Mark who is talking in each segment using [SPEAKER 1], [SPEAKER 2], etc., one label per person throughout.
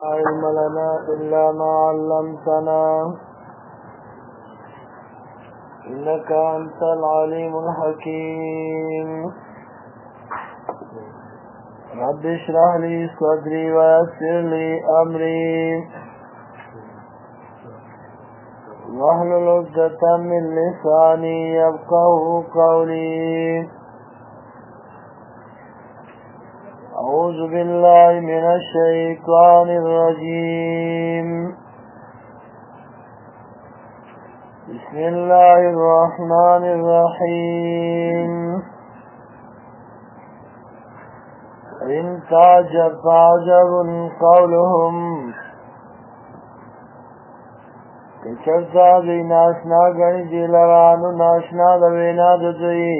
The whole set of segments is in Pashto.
[SPEAKER 1] علم لنا إلا ما علمتنا إنك أنت العليم الحكيم رب اشرح لي صدري ويسر لي أمري واحلل عقدة من لساني يفقهوا قولي أعوذ بالله من الشيطان الرجيم بسم الله الرحمن الرحيم إن تعجب فعجب قولهم كچرتا دی ناشنا گنی دی لرانو ناشنا دوینا ددوی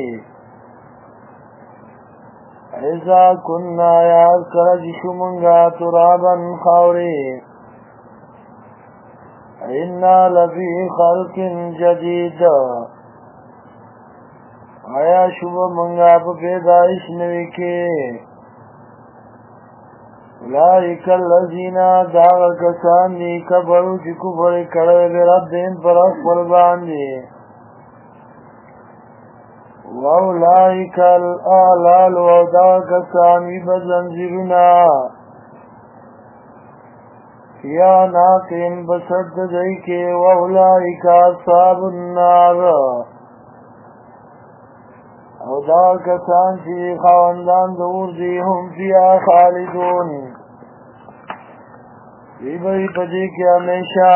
[SPEAKER 1] اذا كنا یاد کرجشو منگا ترابا خاوری انا لفی خلق جدید آیا شب منگا پا پیدایش نوی کے اولئک الذین داغ کسان دی کفروا چی کفر کڑوے بربهم پر اخبر باندی وَأُولَئِكَ الْأَغْلَالُ وَدَاغ کسان وی بزنجرنا یا ناقین بسد دی کے وَأُولَئِكَ أَصْحَابُ النَّارِ او دا کسان چی خواندان دور دی هم فیا خالدون وی بھئی پدی کے ہمیشہ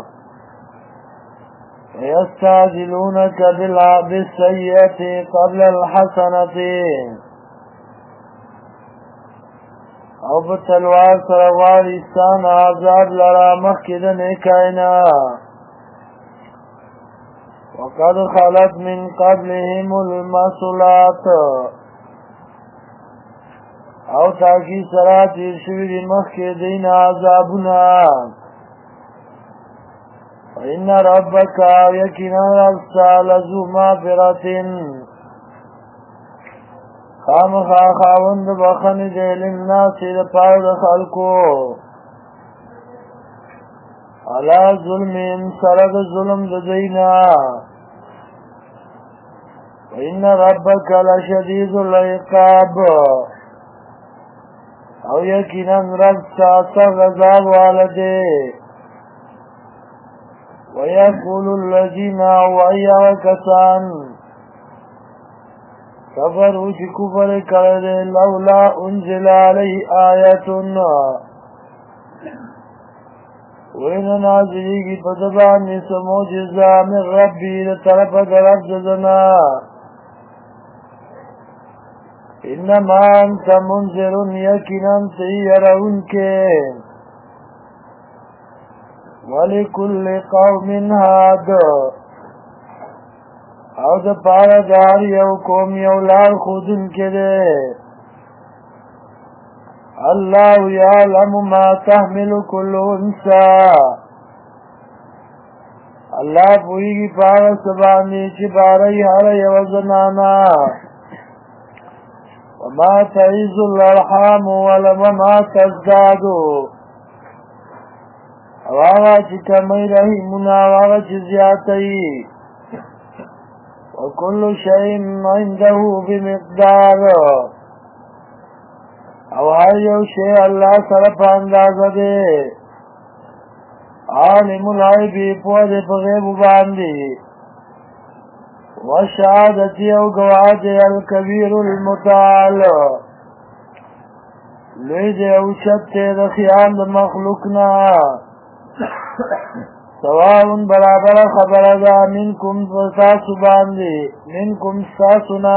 [SPEAKER 1] یستعجلونک بالسیئۃ قبل الحسنۃ او بتلوار سروارستان عذاب لرا مخکد نیکائنا وقد خلت من قبلهم المثلات او تاکی سرا تیر شوی دی مخی دین عذابنا وَإِنَّ رَبَّكَ یقینا ربستا لذو مغفرت خامخا خاوند بخن دی للناس لپاره د خلکو علا ظلمهم سرد ظلم ددینا وَإِنَّ رَبَّكَ لَشَدِيدُ الْعِقَابِ او یقینا رب ساسا غضب والده وَيَقُولُ الَّذِينَ وَأَيَّا کسان کفروا چی کفر کرده لولا انزل علیه آیتن وین نازلی کی پدبانی سموجزا من ربی لطرف درب جزنا انما انت منذر یقینا سیرون کے ولکل قوم هاد او د پارا دار یو قوم یو لار خودن کے دے اللہ یعلم ما تحمل کل انسا اللہ پوئی کی پارا سبانی چی باری حر یو زنانا وما تعیز الارحام وما تزدادو واغا چی کمی رحیمنا واغا چی زیادتی وکل شئیم عنده بمقدار او هر یو شی اللہ سرپ اندازه دے عالم الغیبی پوہ بغیب باندی وشہادتی او گواہ الکبیر المتعال لوی دے اوچت دخیان مخلوقنا سواون برابر خبر دا منکم ساسو باندی منکم ساسونا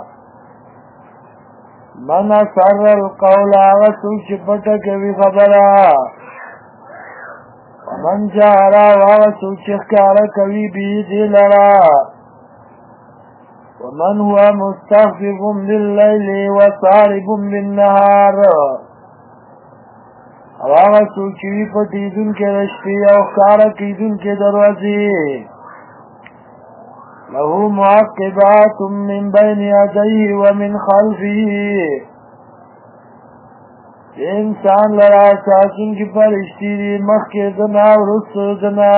[SPEAKER 1] من سر القول آغا سوچ پتکوی خبرا ومن جارا آغا سوچ اخکارا کوی بیدی لرا ومن هو مستخفف باللیل وصارب بالنهار او آغا سوچوی پتیدن کے رشپی او خارا کیدن کے دروازی له معقبات من بين يديه ومن خلفه انسان لرا ساتون کی پرشتی دی مخی دنا ورسو دنا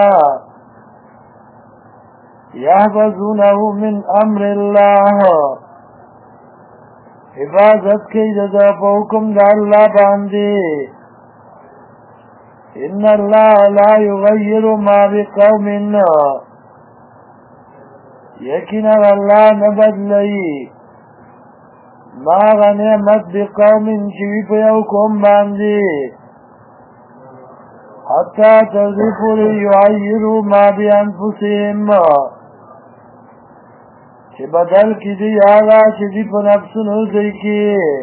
[SPEAKER 1] یحفظونه من امر اللہ حفاظت کی دا پا حکم دا اللہ باندے ان اللہ لا یغیر ما بقوم یقینا اللہ نبدلئی ما غنیمت بقوم چوی پا یو قوم باندے حتی تذیفو لیعیرو ما بانفسهم چه بدل کی دی آغا چه دی پا نفسنو دی کی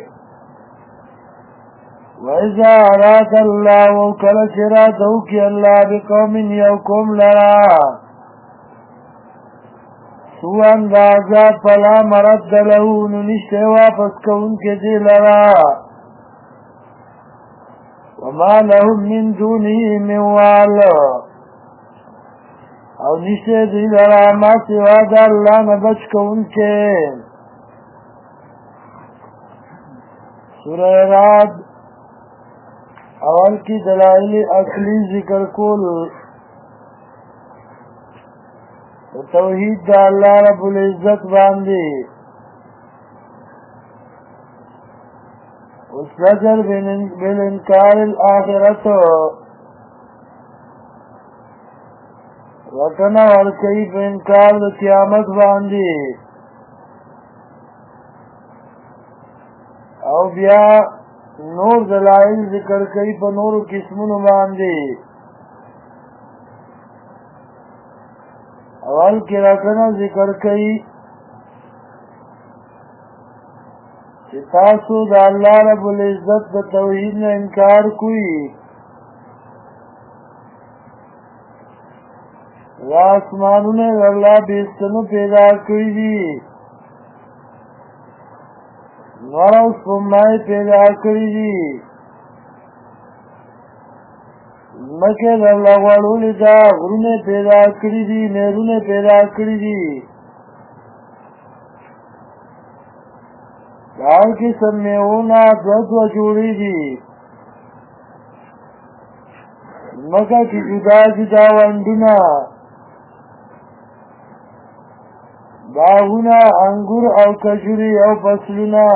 [SPEAKER 1] وَإِذَا أَرَادَ اللَّهُ وَكَلَ شِرَاتَهُ كِي اللَّهُ بِقَوْمٍ يَوْكُمْ لَرَا سُوءًا دَعَذَابْ فَلَا مَرَدَّ لَهُ نُنِشْتَ واپس کون کے دی لرا وَمَا لَهُمْ مِنْ دُونِهِ مِنْ وَالٍ او نشتے دی لرا ما سوا دا اللہ نبچ کون کے سورہ رعد اول کی دلائل اصلی ذکر کول توحید دا اللہ رب العزت باندی والزجر بالانکار الاخرت وطن ورکی بانکار دا قیامت باندی او بیا نور دلائل ذکر کئی پا نور قسمون باندی اول کی رکنا ذکر کئی چی تاسو دا اللہ رب العزت دا توحید نے انکار کوئی یا اسمانو نے اللہ بیستنو پیدا کری دی نورا اس فمائی پیدا کری دی مکہ اللہ وارو لدا غرون پیدا کری دی نیرون پیدا کری دی دار کی سمیونا دو جوڑی دی مکہ کی جدا جدا وندنا باغونا انگور او کجوری او فصلونا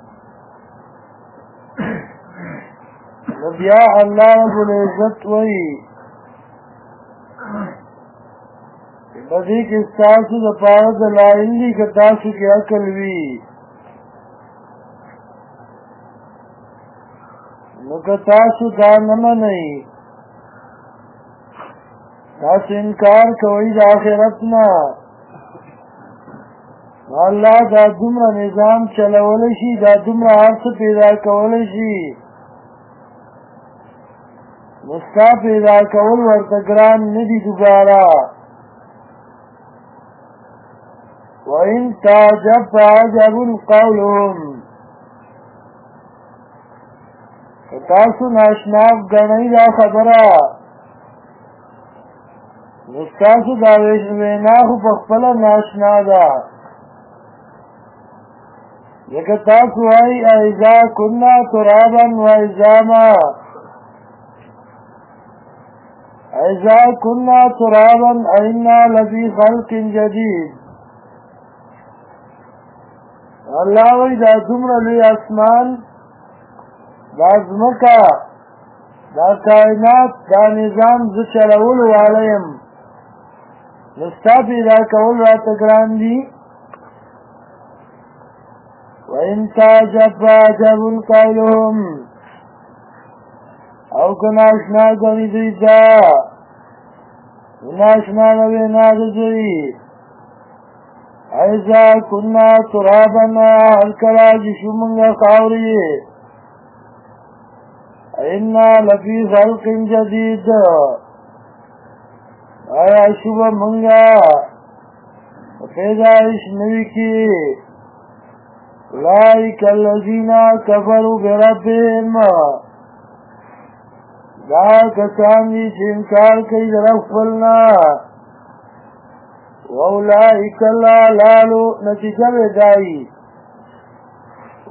[SPEAKER 1] نبیا اللہ رب العزت وی بدیک استاسو دا پارد دلائل لی کتاسو کی عقل وی نکتاسو دا نمانی تاسو انکار کوئی دا آخرتنا اللہ دا دمرا نظام چلولشی دا دمرا عرص پیدا کولشی مستا پیدا کول ورتگران ندی دوبارا وَإِن تَعْجَبْ فَعَجَبٌ قَوْلُهُمْ فتاسو ناشناف گنئی دا خبرا مستاسو دا ویناخو پخپلا ناشنا دا یکتاسو آئی ایزا کننا ترابا و ایزاما ایزا کننا ترابا اینا لفی خلق جدید اللہ وی دا دمر لی اسمان دا زمکا دا کائنات دا نظام زچلول والیم نستا پیدا کول رات گران دی وَإِن تَعْجَبْ فَعَجَبٌ قَوْلُهُمْ او کناشنا گنی دیتا ناشنا نوینا دی ایزا کننا ترابنا حلکلا جشمنگا خاوری اینا لفی خلق جدید آیا شبہ منگا پیدائش نوی کی اولئک الذین کفروا بربهم دا کسان دی چې انکار کوي د رب خپلنا واولئک الاغلال نتیجه دای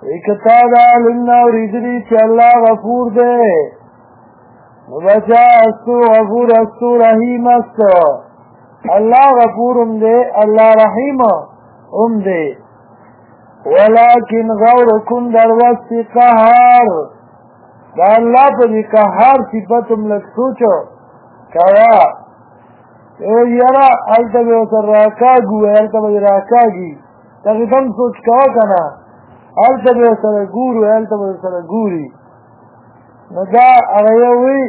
[SPEAKER 1] اکتا دا علمنا وریدلی چه اللہ غفور دے نبچا استو غفور استو رحیم استو اللہ غفور دے اللہ رحیم دے ولیکن غور کن در وقت قہار دا اللہ پا دی قہار صفتم لگ سوچو کوا یرا علتا بے وصر راکاگو علتا بے راکاگی تاکتم سوچ کوا کنا علتا بے وصر گورو علتا بے وصر گوری ندا اغیوی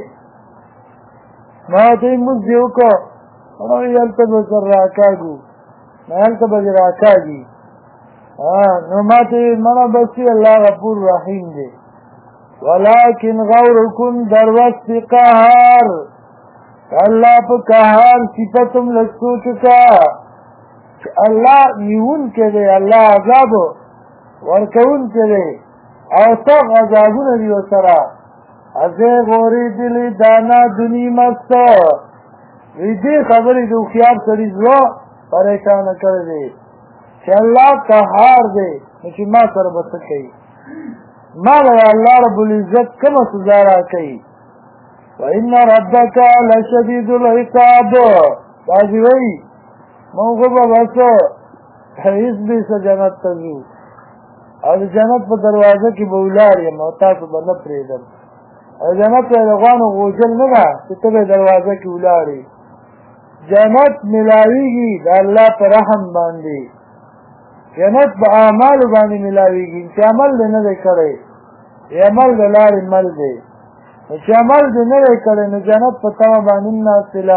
[SPEAKER 1] ماتی مزدیو کو علتا بے وصر راکاگو علتا بے راکاگی نو ماتی منا بسی اللہ غفور رحیم دے ولیکن غور کن در وقت قہار اللہ پا قہار صفتم لگسو چکا اللہ نیون کے دے اللہ عذاب ورکون کے دے اوساق عذابون دیو سرا ازے غوری دلی دانا دنی مستا ویدی خبری دو خیاب سریزو پریشان کر دے کہ اللہ قہار دے نچی ما سر بسکی ما لگا اللہ رب العزت کم سزارا کئی وَإِنَّ رَبَّكَ لَشَدِيدُ الْعِقَابِ بازی وئی موقع بسو حیث بیس جنت تزو اور جنت پا دروازہ کی بولار یا موتا تو بلد پریدم اور جنت پا لغوان و غوجل نگا کہ تبے دروازہ کی اولاری جنت ملاوی گی دا اللہ پر رحم باندی جنت با اعمال باندی ملاوی گی انچہ عمل دے ندے کرے یہ عمل دے لار مل دے انچہ عمل دے ندے کرے نو جنت پتاو باندنا سلا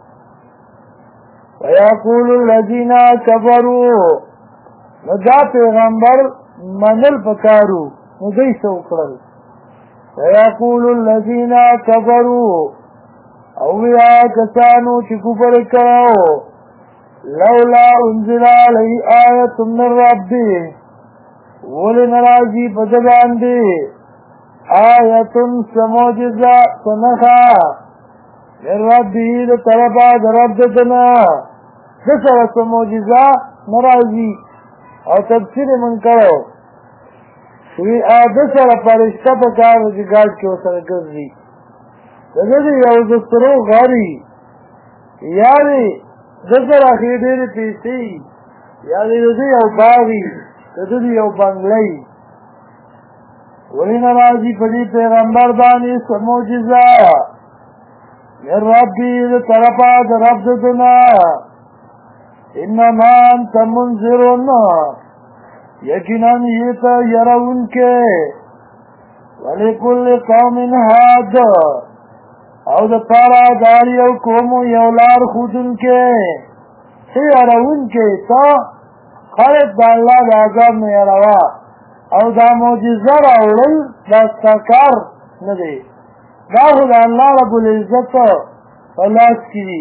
[SPEAKER 1] وَيَقُولُ الَّذِينَ كَفَرُوا ندا پیغمبر منل پکارو ندی سوکرل وَيَقُولُ الَّذِينَ كَفَرُوا اویا کسانو چی کفر کرو لولا انزل علی آیت من ربی ولی نرازی پدبان دی آیت سموجزا سنخا من ربی دا طرفا دا رب دنا دسر سموجزا نرازی او تفسیر من کرو شوی دسر پرشتہ پکار جگاڑ کیو سر گرزی دسر یو دسترو غاری یعنی دسر اخیدیر پیسی یعنی دسر یو باغی دسر یو بنگلی ولی نرازی پدی پیغمبر بانی سموجزا من ربی دا طرفا دا رب دنا انما انت منذرون یقیناً یہ تا یرون کے ولکل قوم ہاد او دا پارا داری او قومو یولار خودن کے سی یرون کے تا خلق دا اللہ دا عذاب میں یروا او دا موجزہ راولل دا استکار ندے دا خود اللہ رب العزت فلاس کی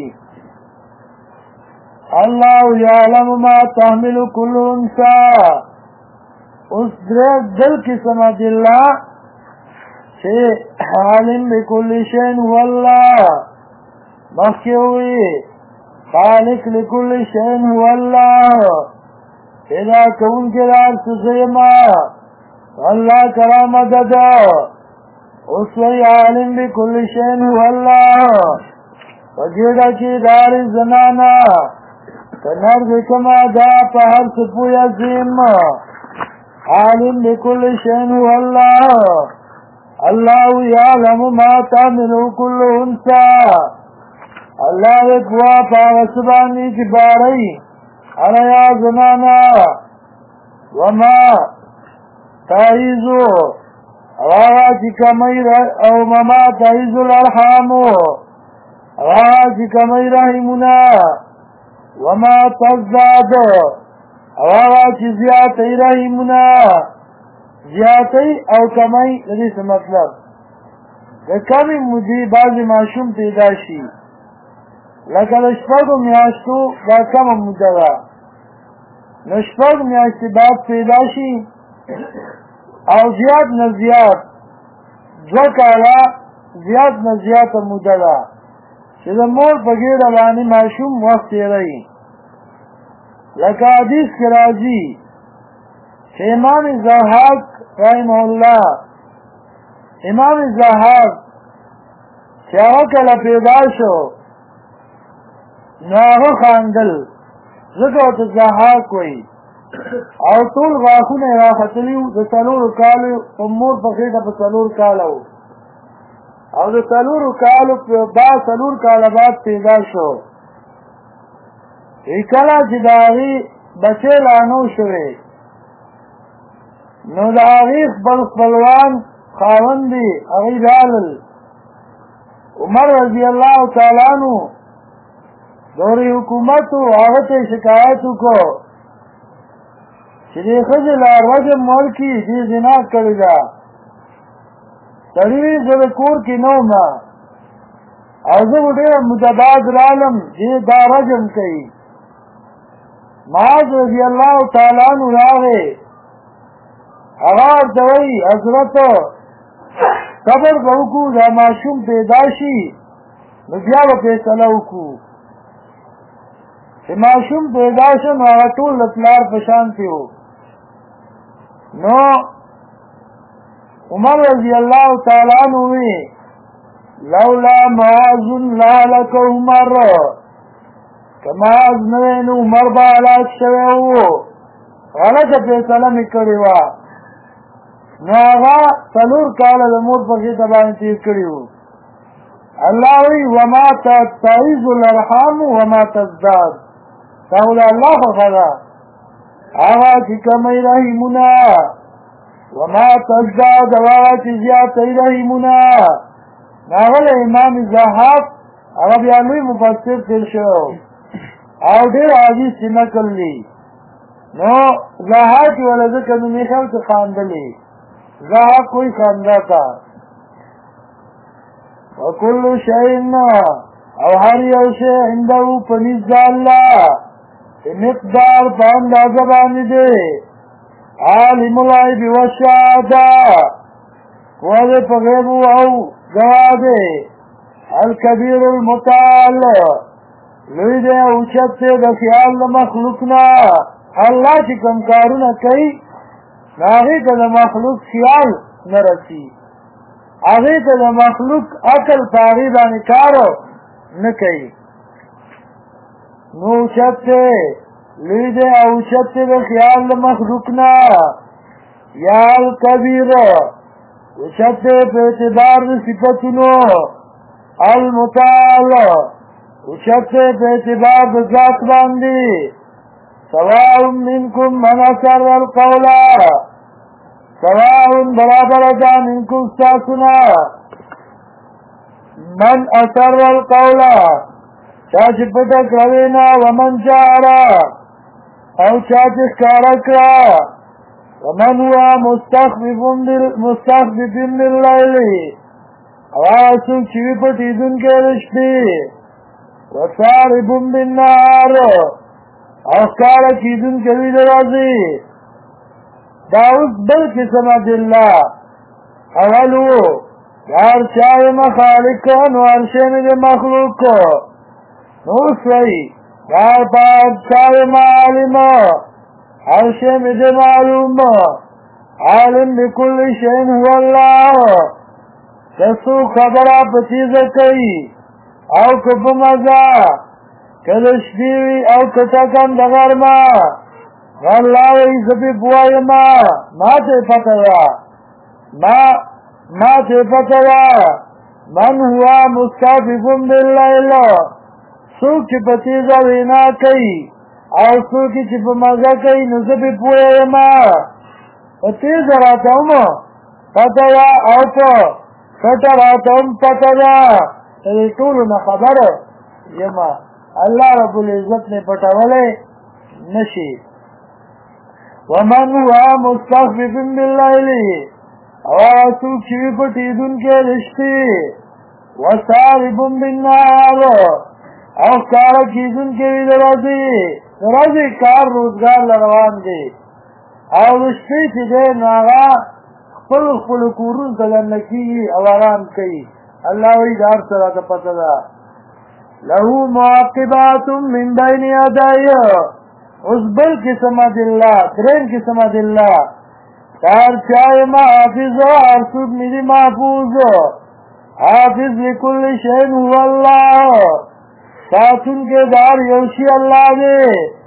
[SPEAKER 1] اللہ یعلم ما تحمل کل انسا اس دل کی سمجھ اللہ چھے عالم بکل شین هو اللہ مخی ہوئی خالق لکل شین هو اللہ پیدا کون کے دار سزیما اللہ کرام ددا اس وی عالم بکل شین هو اللہ وجیدہ کی دار زنانا کنر بکما دا پہر سپوی عظیم عالم بکل شین هو اللہ اللہ یعلم ما تعملو کل انسا اللہ وکوا پاغسبانی کی باری علیا زنانا وما تائیزو راہ چکمی او مما تائیزو الارحامو راہ چکمی رحمنا وما تزداد راہ چزیاتی رحمنا زیادتی او کمی لدیس مطلب ده کمی مجی بعضی معشوم پیدا شی لکه شپږو میاشتو دا کم مدده نو شپږ میاشتې بعد پیدا شي او زیات نه زیات 2 کاله زیات نه زیاته موده ده چې د مور په ګېډه باندې ماشوم وخت تېروي لکه حدیث کې راځي چې امام ضحاک رحمه الله امام ضحاک چې هغه کله پیدا شو نو هغه خاندل ځکه ورته ضحاک وایي او ټول غاښونه یې راختلي وو د 4 کالو په مور په خېټه په 4 کاله وو او د 4 کالو بعد 4 کاله بعد پیدا شو کله چې د هغې بچی لا نه و شوی نو د هغې خپلوان خاوند دي هغې رالل عمر رضی الله تعالی عنہ دورې حکومت و هغه ته شکایت وکړو چې دې ښځې لا رجم ورکړي دې زنا کړې ده سړي وي زه د کور کې نه وم او زه به ډېره متباد رالم دې دا رجم کوي معاذ رضی الله تعالی عنہ راغی هغه ورته وایي حضرت صبر به وکړو دا ماشوم پیدا شي نو بیا به فیصله وکړو چې ماشوم پیدا شو نو هغه ټول د پلار په شانتې و نو عمر رضی الله تعالی عنہ وی لولا معاذ لهلك عمر که معاذ نه وی نو عمر به هلاک شوی و غلطه فیصله مې کړې وه نو هغه 4 کاله د مور په خېټه باندې تېر کړي وو الله وی وما تستعيذ الارحام وما تزداد دا د الله خوښه ده هغه چې کموي رحمونه وما تزداد هغه چې زیاتوي رحمونه هغه امام ضحاک هغه بیا لوی مفسر تېر شو او ډېر حدیث یې نقل دي نو ضحاک یې وله ځکه نوم یې ښه چې خاندلې ضحاک کوئی خاندا تھا وکل شیء او هر یو شی عنده په نزد الله مقدار په اندازه باندې دی عالم الغیب والشهاده پوهه په غیب او ګواه دی الکبیر المتعال لوی دی او اوچت دی د خیال د مخلوق نه الله چې کوم کارونه کوي هغې ته د مخلوق خیال نه رسي هغې ته د مخلوق عقل په هغې باندې کار نه کوي نو اوچت دی لوی دی او اوچت دی د خیال د مخلوق نه یا الکبیر اوچت دی په اعتبار د صفتونو المتعال اوچت دی په اعتبار د ذات باندې سواء منکم من اثر القول سواء برابر ده منکم ستاسونا من اثر القول چا چې پټه کړی نه ومن جهر او چا چې ښکاره کړه ومن هو مستخفف باللیل او هغه څوک چې وي پټېدونکی د شپې وسارب بالنهار او ښکاره کېدونکی وي د ورځې دا اوس بل قسم ادله اول و د هر چا یم خالق نو هر شی مې د مخلوق نو اوس وایي د هر چا یم عالم هر شی مې د معلوم عالم بکل شی هو الله که څوک خبره په تیزه کوي او که په مزه که د شپې وي او که ټکن د غرمه والله وی زبی بوائی ما تے پتوا ما تے پتوا من ہوا مستعففم باللیل سوک چی پتیزا وینا کئی او سوکی چی پمزا کئی نو زبی بوائی ما پتیزا راتا ہم پتوا او پا کتا راتا ہم پتوا طولو نا خبر یما اللہ رب العزت نے پتولے نشی ومن هو مستخفف باللیل او څوک چې وي پټېدونکی د شپې وسارب بالنهار او ښکاره کېدونکی وي د ورځې کار روزګار له روان دی او د شپې چې دی نو هغه خپلو کورونو ته دننه کېږي او آرام کوي الله وایي د هر څه راته پته ده له معقبات من بین یدیه اوس بل قسم دلله دریم قسم دلله هر چای ما حافظ و هر څوک مې دي محفوظ حافظ لكل شيء هو الله ساتونکی د هر یو شي الله دی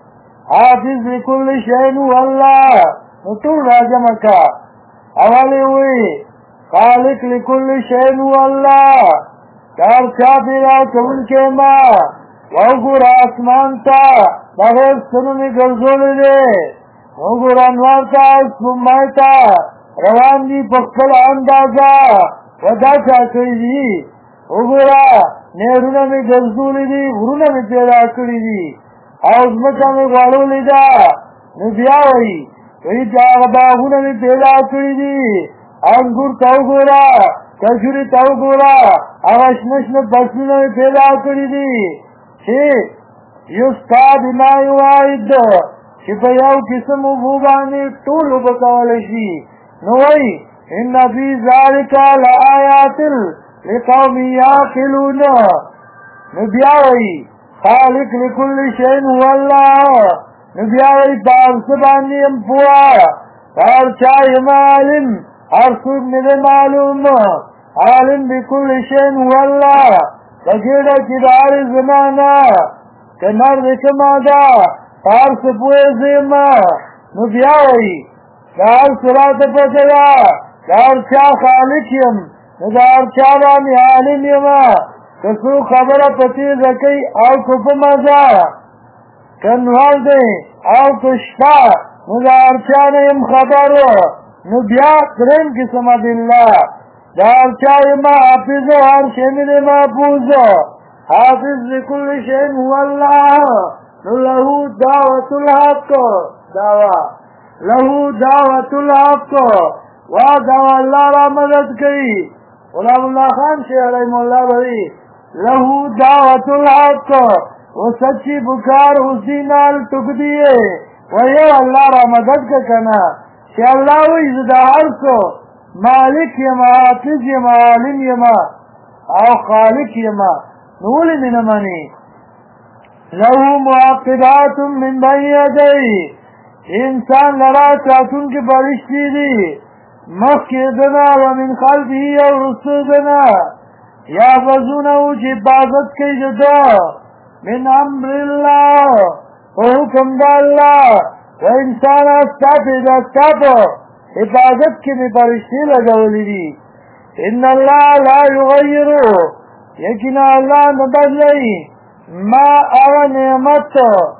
[SPEAKER 1] حافظ لكل شيء هو الله نو ټول راجمع کا اولې وی خالق لكل شيء هو الله هر چا پیدا کوونکی ما وګوره اسمان ته بغیر ستنو مې ګرځولی دی وګوره انوار ته سپوږمۍ ته روان دي په خپله اندازه و دا چا کړي دي وګوره نهرونه مې ګرځولی دي غرونه مې پیدا کړي دي او ځمکه مې غوړولې ده نو بیا وایي چې هغه باغونه مې پیدا کړي دي انګور ته وګوره کجوري ته وګوره هغه شنه شنه فصلونه مې پیدا کړي دي چې یسقا بما یوعد چې په یو قسم اوبو باندې ټول اوبه کولی شي نو وایي ان فی ذلک لآیات لقوم یعقلون نو بیا وایي خالق لكل شيء هو الله نو بیا وایي په هر څه باندې یم پوه په هر چا یم عالم هر څوک مې دی معلوم عالم بكل شيء هو الله په ګېډه کې د هرې زمانه که نر دی که ماده په هر څه پوهېږم نو بیا وایي د هر څه راته پته ده د هر چا خالق یم نو د هر چا باندې عالم یم که څوک خبره په تیزه کوي او که په مزه که نوال دی او که شپه نو د هر چا نه یم خبر نو بیا دریم قسم بالله د هر چا یم حافظ و هر شی مې دی محفوظ حافظ لكل شيء هو الله نو له دعوة الحق دعوة له دعوة الحق دعوة الله را مدد کوي غلام الله خان شیخ رحم الله بری له دعوة الحق و سچی بکار اسی نال ٹک دیے ویو اللہ را مدد کا کنا کہ اللہ وی زدہ عرصو مالک یما حافظ یما عالم یما او خالق یما نولی من منی له معقبات من بین یدی انسان لرا چاہتون کی فرشتی دی مخی دنا ومن خلفی او رسو دنا یا فزونو چی حفاظت کی جدا من امر اللہ حکم دا اللہ و انسان استاپی دا استاپو حفاظت کی میں فرشتی لگولی دی ان اللہ لا یغیرو یقینا اللہ نبدلی ما اغا نعمت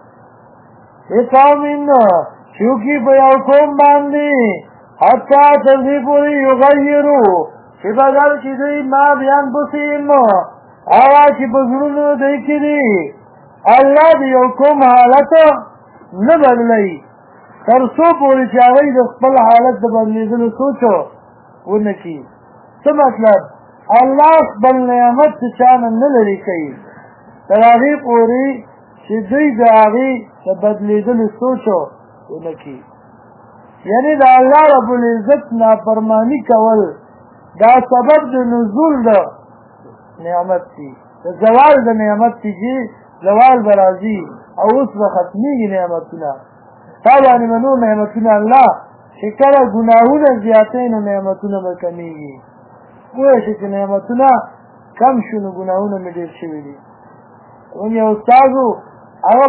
[SPEAKER 1] اقامن چوکی پہ یوکوم باندی حتی تذی پوری یغیرو چی بدل چی دی ما بیان بسیم آغا چی بزرونو دیکی دی اللہ دی یوکوم حالت نبدلی ترسو پوری چی آغای دی خپل حالت بدلیدن سوچو ونکی سو مطلب اللہ خپل نعمت چانا نلری کئی تراغی پوری چی دی دی آغی بدلیدن سوچو ونکی یعنی دا اللہ رب العزت نافرمانی کول دا سبب دا نزول دا نعمت تی دا زوال دا نعمت تی جی زوال برازی او اس و ختمی گی نعمتنا تابانی منو نعمتنا اللہ شکر گناہون زیادین و نعمتنا بکمی گی کوئی شکر نعمتنا کم شنو گناہون میں دیر شوی دی اونی استازو او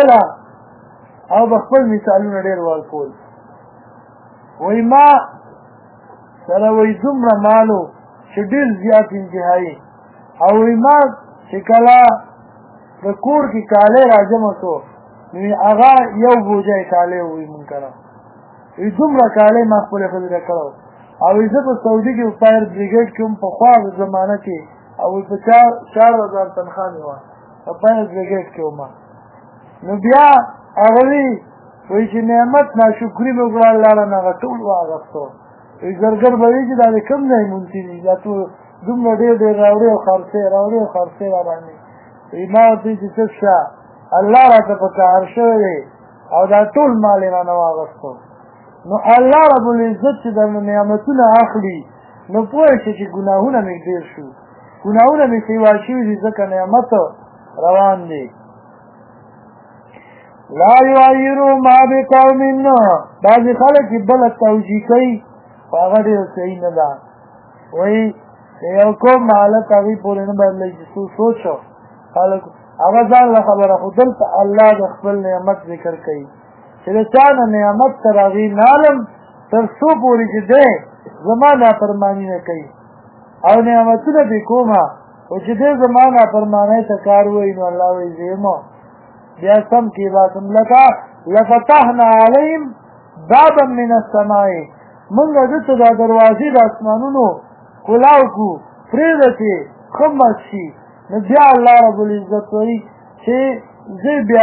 [SPEAKER 1] بخپل مثالون دیر والکول وی ما سره وی دومره مالو چې ډېر زیات انتهایی او وی ما چې کله د کور کې کالی راجمع کړو نو هغه یو بوجی کالی وی مونږ کره وی دومره کالی ما خپلې ښځې ته کړی او وی زه په سعودي کې فایر بریګیډ کې هم پخوا زمانه کې او وی په 4000 تنخوا مې وه په فایر بریګیډ کې وم نو بیا هغه وی چې نعمت ناشکري مې وکړه الله را نه هغه ټول واغېستو وی زرګر به وي چې دا د کوم ځای مونتي دي دا ټول دومره ډېر راوړې او خرڅې را باندې وی ما ورته چې څه شه الله راته په قهر شوی دی او دا ټول مال یې رانه واغېستو نو الله رب العزت چې درنه نعمتونه اخلي نو پوه شي چې ګناهونه مې ډېر شو ګناهونه مې سیوا شوي دي ځکه نعمت روان دی لا یغیروا ما بقوم بعضې خلک چې بله توجیه کوي خو هغه ډېره صحیح نه ده وایي د یو قوم حالت هغوی پورې نه بدلوي چې څو سوچو خلک هغه ځان له خبره خو دلته الله د خپل نعمت ذکر کوي چې د چا نه نعمت تر هغې نالم تر څو پورې چې دی زما نافرماني نه کوي او نعمتونه دې کومه خو چې دی زما نافرمانۍ ته کار وایي نو الله وایي زه یم بیا سم کې باسم لکه لفتحنا علیهم بابا من السماء مونږ ده ته دا دروازې د اسمانونو کلاو کو پرېږده چې ښه مست شي نو بیا الله رب العزت وایي چې زه بیا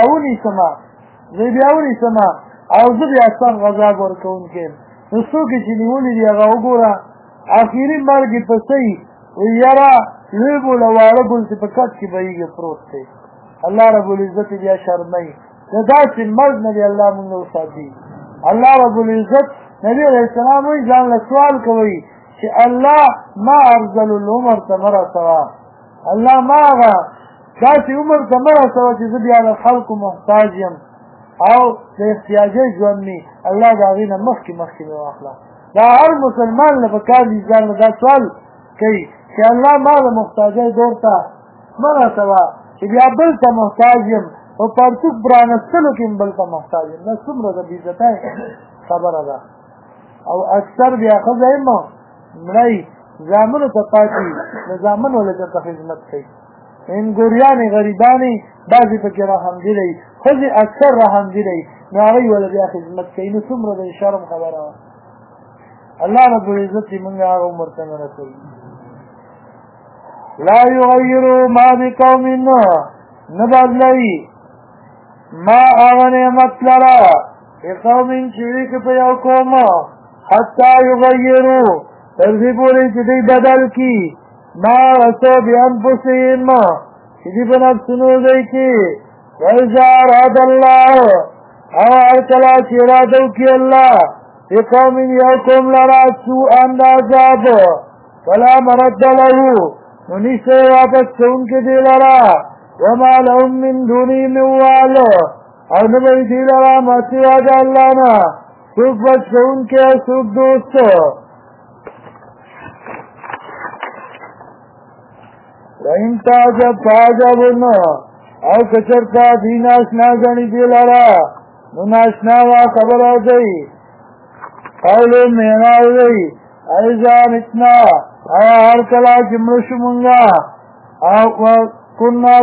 [SPEAKER 1] ونیسمه او زه بیا سم غذاب ورکوونکی یم نو څوک چې نیولي دي هغه وګوره اخري مرګ یې پسې وي یاره لوی بوله واړه بول چې په کټ کې بهیږي پروت دی الله رب العزت بیا شرموي د داسې مرګ نه دی الله مونږ وساتي الله رب العزت نبی علیه السلام وایي ځان له سوال کوئ چې الله ما ارذل العمر ته مه رسوه الله ما هغه داسې عمر ته مه رسوه چې زه بیا د خلکو محتاج یم او د احتیاجۍ ژوند مې الله د هغې نه مخکې مې واخله دا هر مسلمان له پکار دي ځان له دا سوال کوي چې الله ما د محتاجۍ دور ته مه رسوه چې بیا بل ته محتاج یم او پرتوک برانستلو کې بل ته محتاج یم دا څومره د بېعزتۍ خبره ده او اکثر بیا ښځه یم مړی زامنو ته پاتې د زامن ولې درته خدمت کوي انګوریانې غریبانې بعضې پکې رحمدلې ښځې اکثر رحمدلې نو هغوی ولې بیا خدمت کوي نو څومره د شرم خبره وه الله رب العزت دې مونږ هغه عمر ته نه رسوي لا یغیروا ما بقوم نه بدلوي ما هغه نعمت لره بقوم چې وي که په یو قوم حتی یغیروا تر دې پورې چې دوی بدل کړي ما رسو بانفسهم چې دوی په نفسونو دوی کې وإذا أراد الله او هر کله چې اراده وکړي الله بقوم یو قوم لره سوءا د عذاب فلا مرد له نو نشته واپس کوونکی دی لره وما لهم من دونه من وال او نه به وي دوی لره ما سوا د الله نه څوک بچ کوونکی او څوک دوست وإن تعجب فعجب او کچرتا دی ناشنا گنی دی لرا نو ناشنا وا خبر آگئی قولو مینا ہوئی ایزا متنا او هر کلا جمرش منگا او کننا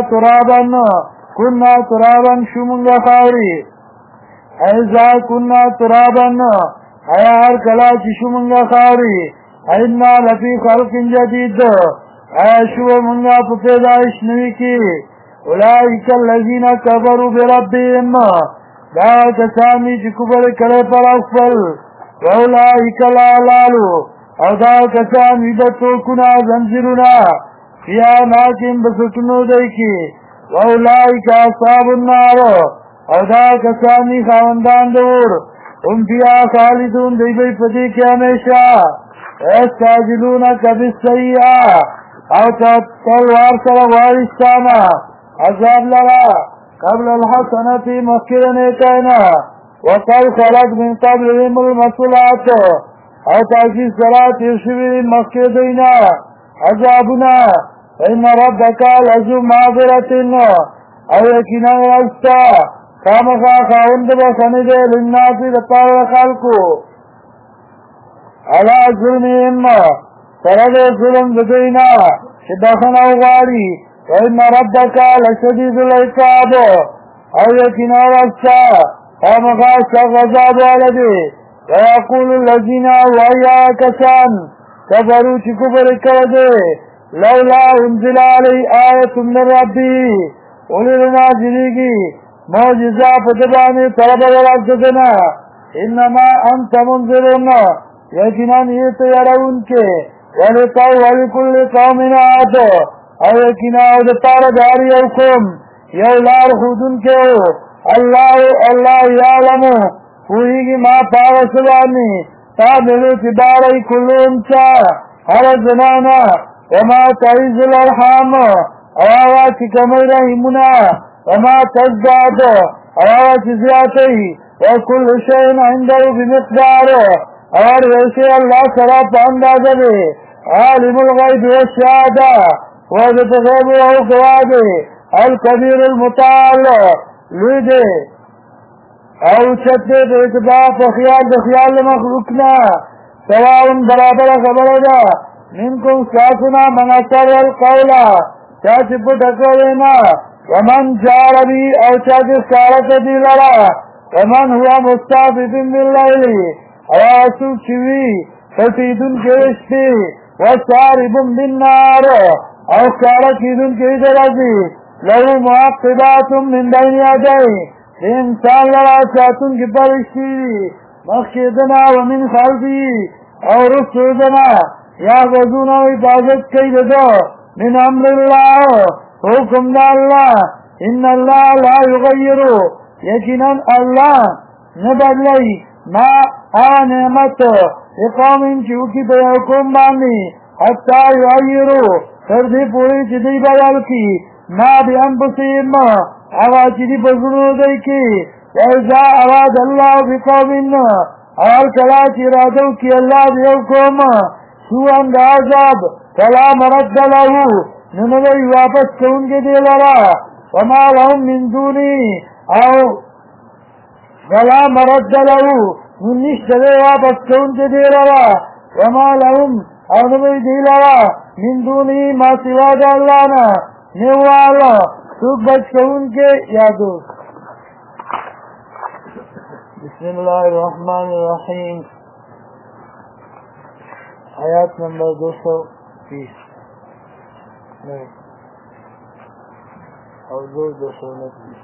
[SPEAKER 1] ترابن شمنگا خاوری ایزا کننا ترابن ایا هر کلا شمنگا خاوری اینا لفی خلق جدید شو منگا پا پیدایش نوی کی اولئک الذین کفروا بربهم دا کسانی چې کفر کړی پر خپل واولئک الاغلال او دا کسان وي د توکونه زنځیرونه فی عناقهم بسټونو دی کې واولئک اصحاب النار او دا کسان دي خاوندان د اور هم فیها خالدون دی به په دې کې همیشه یستعجلونک بالسیئة او تلوار سره غواړي ستانه عذاب لرا قبل الحسنة مخکر نیکینا وقال خلق من قبلهم المثلات او تاکی صلاة یشوی مخکر دینا عذابنا فإن ربك لذو معذرة او یکینا رستا خامخا خاوند بخنی دے للناس دپار خلقو علا ظلمهم سرد ظلم دینا چه بخنو غاری وإن ربك لشديد العقاب او يكنا رسا خامخا غضب والدي ويقول الذين ويا كسان كفروا كفر كردي لولا انزل علي آية من ربي وللنا جريگي معجزة فتباني طلب ورسدنا انما انت منذرون يكنا نيت يرونك ولكل قوم عاد او یکینا او د پاره داری او کوم یو لار خودون کې الله یعلم پوهیږي ما پاره سوانی تا دې چې بارای کلون چا هر زنانا وما تعیز الارحام او چې کومه رحمنا وما تزداد او جزیاتی وکل شین عنده بمقدار اور ویسے اللہ سرا پاندازہ دے عالم الغیب والشہادہ وحدت غیب و گواد الکبیر المتعال لوی دے او چت دے اقباف و خیال مخلوقنا سواؤن برابر خبر دا منکم ساسنا من اثر القولا چاچ پٹکولینا ومن جاربی او چاچ سارت دی لرا ومن ہوا مستعفف باللیلی او آسوک چوی فتیدن کے اشتی وصاربن بالنار او کارکیدن کے درازی لہو معقبات من بین یدئی انسان لرا ساتن کی پرشتی مخشدنا ومن خلفی او رسولنا یا غزون و حفاظت کئی دو من امر اللہ حکم دا اللہ ان اللہ لا یغیرو یقینا اللہ نبدلی ما نعمت اقام چوکی بے حکم بانی حتی یغیرو تردی پوری چیزی بدل کی ما بی انفسیم اغا چیزی بزنو دی کی ویزا اراد اللہ بقوم اور کلا چرادو کی اللہ بی حکم سوان دا عذاب فلا مرد لہو ننوی واپس کون کے دے لرا وما لهم من دونی او فلا مرد لہو ننشت دے واپس کون کے دے لرا وما لهم او نوی دے لرا من دونی ما سوا دا اللہ نا نیوالا سوک بچ کون کے یادو بسم اللہ الرحمن الرحیم آیات نمبر 230 اور 229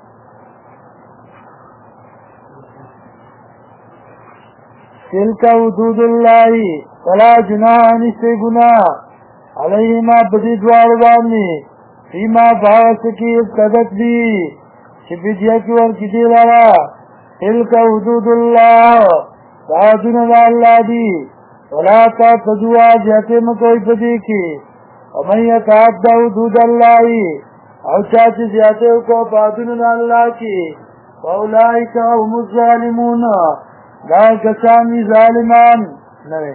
[SPEAKER 1] تلک حدود اللہ فلا جناح نشتے گناہ علیہما بدی دوار بانی فیما باوس کی ابتدت بھی شبیدیا کی ورکی دی لارا تلک حدود اللہ تعدن دا اللہ دی فلا تعتدوا جہتے مکوئی بدی کی ومن یتعد حدود اللہ او چاچی زیادے کو تعدن دا اللہ کی فاولائک هم الظالمون دا کسانی ظالمان نوے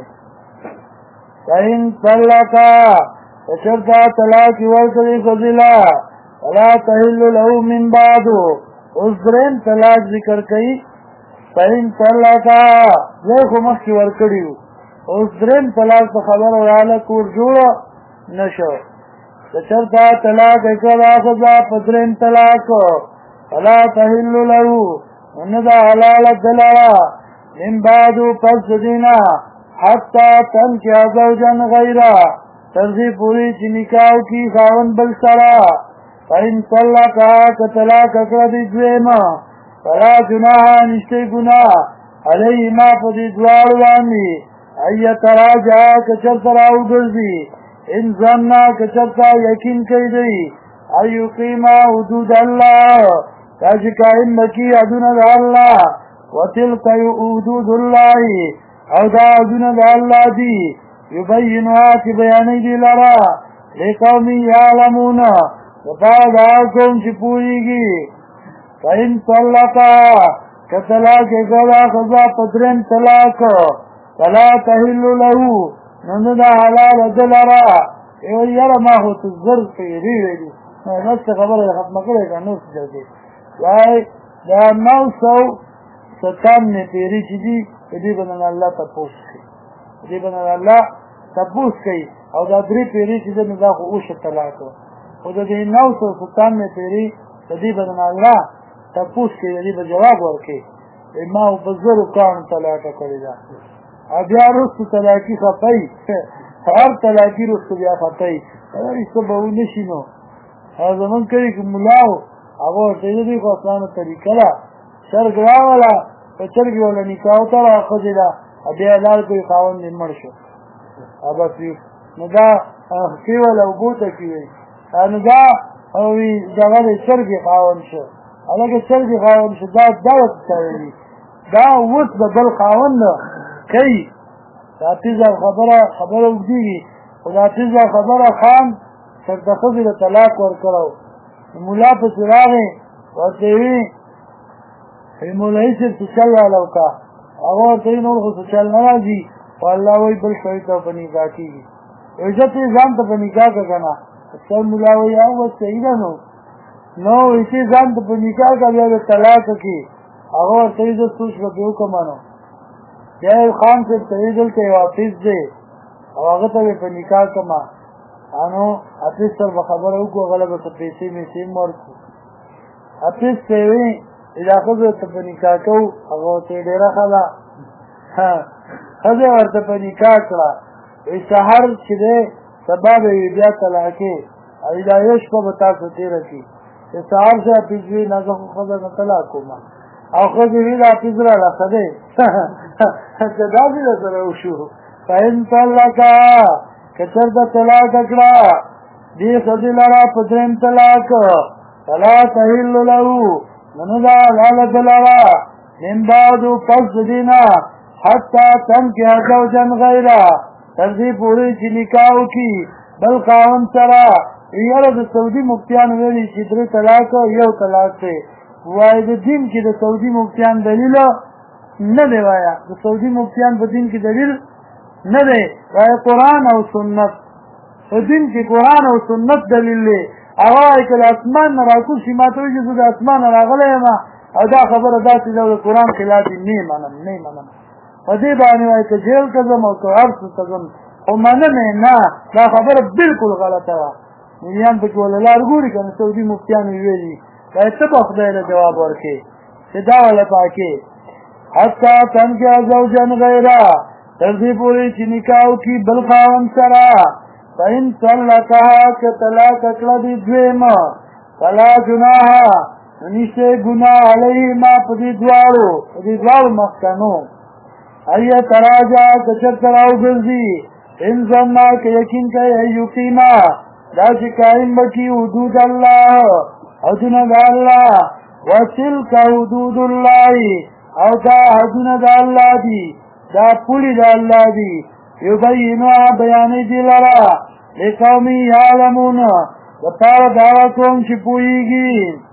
[SPEAKER 1] فإن طلقا فشرطا طلاق ورکلی فضلا فلا تحل له من بعدو اس درین طلاق ذکر کئی فإن طلقا دیکھو مخی ورکڑیو اس درین طلاق پا خبر ورالا کور جوڑا نشو فشرطا طلاق اکلا خضا فدرین طلاق فلا تحل له اندا حلال دلارا من بعدو پس دینا حتی تن کیا زوجن غیرہ ترزی پوری چی نکاو کی خاون بل سرا فإن طلقا کطلاق اکردی دویما فلا جناح نشتے گناہ علیہما پدی دواروانی ایت راجعا کچر تراؤ گرزی ان زننا کچر تا یقین کئی دی ایقیما حدود اللہ تاجکا انکی حدود اللہ وتلک حدود اللہ او دا حدود اللہ دی یبینوها کی بیانی دی لرا لقومی یعلمون وطاعد آکم چی پوری گی فإن طلقا کطلاق اکلا خضا پدرین طلاق فلا تحل لہو نندہ حلال دلرا ایو یرا ما ہو تزر پیری ویدی نفس خبر ختم کرے گا نفس جلدی وائی دا 997 پیری چی دی بدن اللہ تپوس کی دی بدن اللہ تپوس کی او دا 3 پیری چی دی دا خو اوش طلاق او دا دی 997 پیری دی بدن اللہ تپوس کی دی بجواب ورکی ما او بزر کان طلاق کری دا بیا رست طلاقی خفائی هر طلاقی رست بیا خفائی اس کو بہو نشینو زمان کری که ملاو اگو تیدی کو اسلام طریقه لا شرق راولا چرگی والا نکاو ترا خجلا بیا لال کوئی خاون نمر شو بس ندا خفی والا بوتا کیوی ندا اوی دغل چرگی خاون شو اگه چرگی خاون شو دا دعوت تاویلی دا وط بدل خاون نا کئی دا تیزا خبر اگدیگی و دا تیزا خبر خان سر دخوزی دا طلاق ورکرو مولا پس راغی ورطیوی مولای صاحب څه چل والا وکړه هغه ورته وایي نور خو څه چل نه راځي خو الله وایي بل سړي ته په نکاح کېږي عزت یې ځان ته په نکاح که که نه اکثر ملا وایي بس صحیح ده نو وایي ځان ته په نکاح که بیا د طلاق کې هغه ورته وایي زه سوچ به پرې وکړم نو بیا یې خان صاحب ته وایي دلته یو حافظ دی او هغه ته به په نکاح کړم نو حافظ سره به خبره وکړو هغه له به څه پیسې میسې هم ورکړو حافظ ته یې وایي دا ښځه ورته په نکاح کوو هغه ورته یې ډېره ښه ده ښځه ورته په نکاح کړه وایي سهار چې دی سبا به وي بیا طلاقې او دا یو شپه به تاسو تېره کړي چې سهار شي حافظ وایي نه زه خو ښځه نه طلاق کوم او ښځې وایي دا حافظ راله ښه دی که داسې درسره وشو فإن طلقها که چېرته طلاق کړه دې ښځې لره په درېیم طلاق فلا تحل له نو دا حلالت لرا من بعدو پس دینا حتی تنکح زوجا غیره تر دې پورې چې نکاح وکړي بل خاوند سره یاره د سعودي مفتیانو ویلي چې درې طلاق یو طلاق دی وایي د دین کې د سعودي مفتیان دلیل نه دی وایه د سعودي مفتیان په دین کې دلیل نه دی وایي قرآن او سنت په دین کې قرآن او سنت دلیل دی هغه وایي که د اسمان نه راکوز شي ما ته وایي چې زه د اسمان نه راغلی یم او دا خبره داسې ده د قرآن خلاف نه منم په دې باندې وایي که جیل ته ځم او که هر څه ته ځم خو منم یې نه دا خبره بلکل غلطه وه مریان پکې وله لار ګوري که نه سعودي مفتیانو یې ویلي وایي ته به خدای له جواب ورکړې چې دا وله پاکې حتی تنکح زوجا غیره تر دې پورې چې نکاح وکړي بل خاوند سره فإن طلقها که طلاق کړه دې دویمه فلا جناح نشته ګناه علیهما په دې دواړو مخکنو ایه تراجع که چېرته راوګرځي ان ظنا که یقین کوي ایقیما دا چې قایم به کړي حدود الله حدونه د الله وتلک حدود الله او دا حدونه د الله دي دا پولې د الله دي یبینها بیانې دي لره لقوم یعلمون دپاره دا کوم چې پوهېږي